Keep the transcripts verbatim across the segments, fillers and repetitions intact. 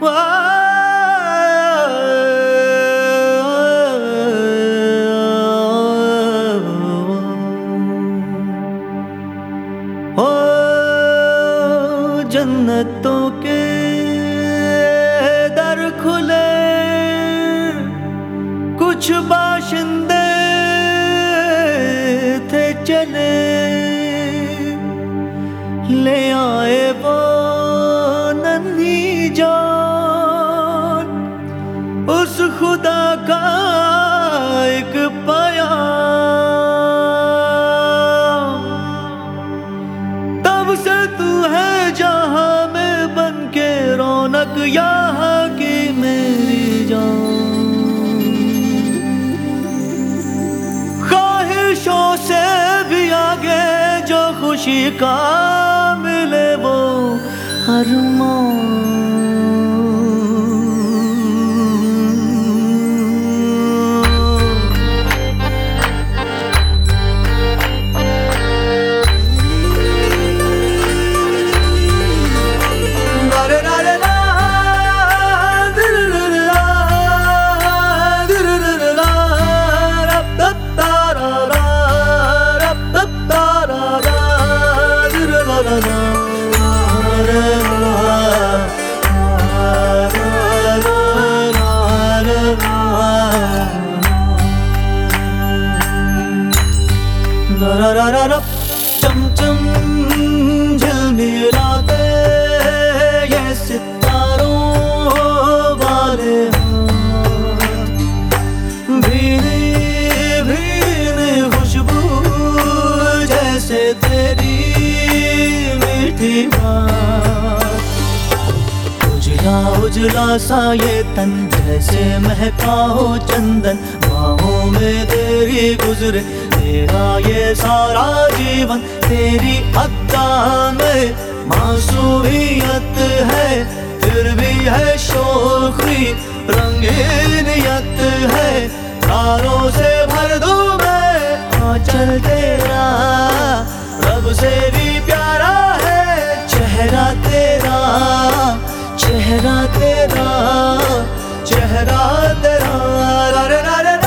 ओ जन्नतों के दर खुले, कुछ बाशिंदे थे चले, ले आए वो नन्ही जान उस खुदा का एक प्यार। तब से तू है जहां में बन के रौनक यहाँ की मेरी जान। ख्वाहिशों से भी आगे जो खुशी का मिले वो अरमान। चम चम झिलमिलाते ये सितारों वाले भीनी भीनी खुशबू जैसे तेरी मीठी बात। उजला उजला सा ये तन जैसे महका हो चंदन, बाहों में तेरी गुजरे तेरा ये सारा जीवन। तेरी अद्दा में मासूमियत है, फिर भी है शौखी रंगीनियत है। तारों से भर दूं मैं आंचल तेरा, रब से भी प्यारा है चेहरा तेरा, चेहरा तेरा, चेहरा तेरा। रे रे रे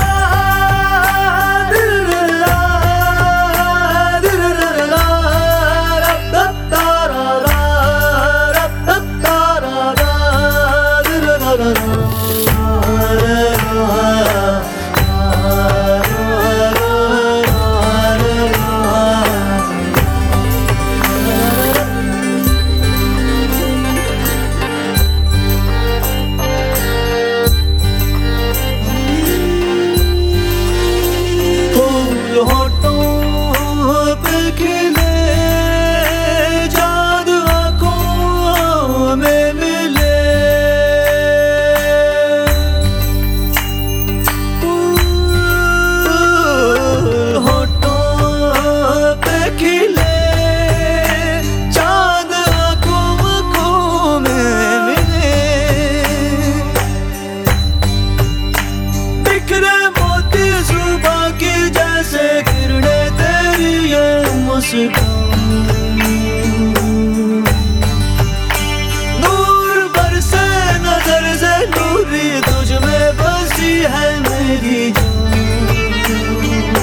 नूर बरसे नजर से नूरी तुझ में बसी है मेरी जान।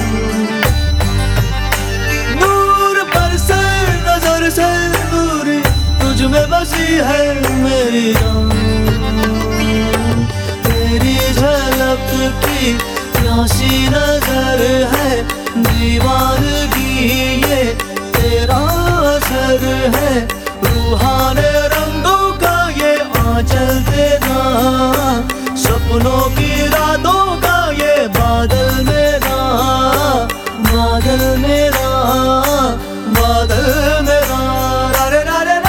नूर बरसे नजर से नूरी तुझ में बसी है मेरी जान। तेरी झलक की प्यासी नजर है दीवानगी ये तेरा असर है। रूहाने रंगों का ये आंचल तेरा, सपनों की रातों का ये बादल मेरा, बादल मेरा, बादल मेरा। रे रे रे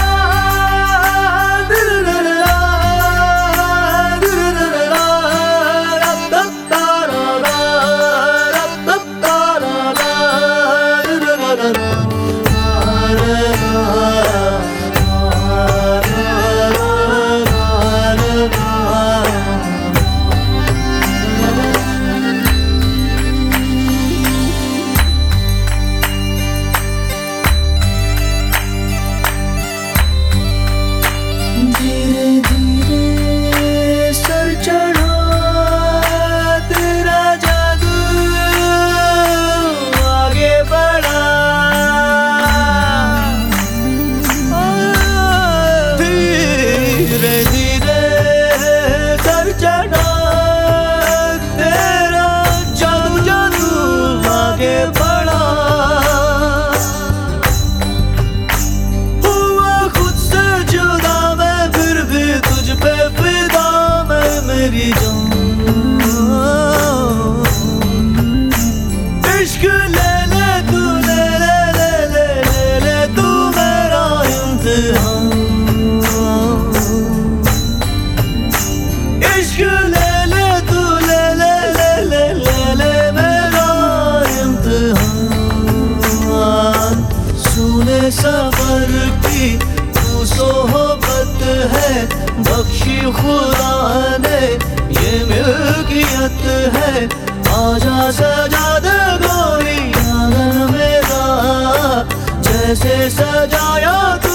सफर की तू सोहबत है, बख्शी खुदा ने ये मिल्कियत है। आजा सजा दे गोरी आंगन मेरा, जैसे सजाया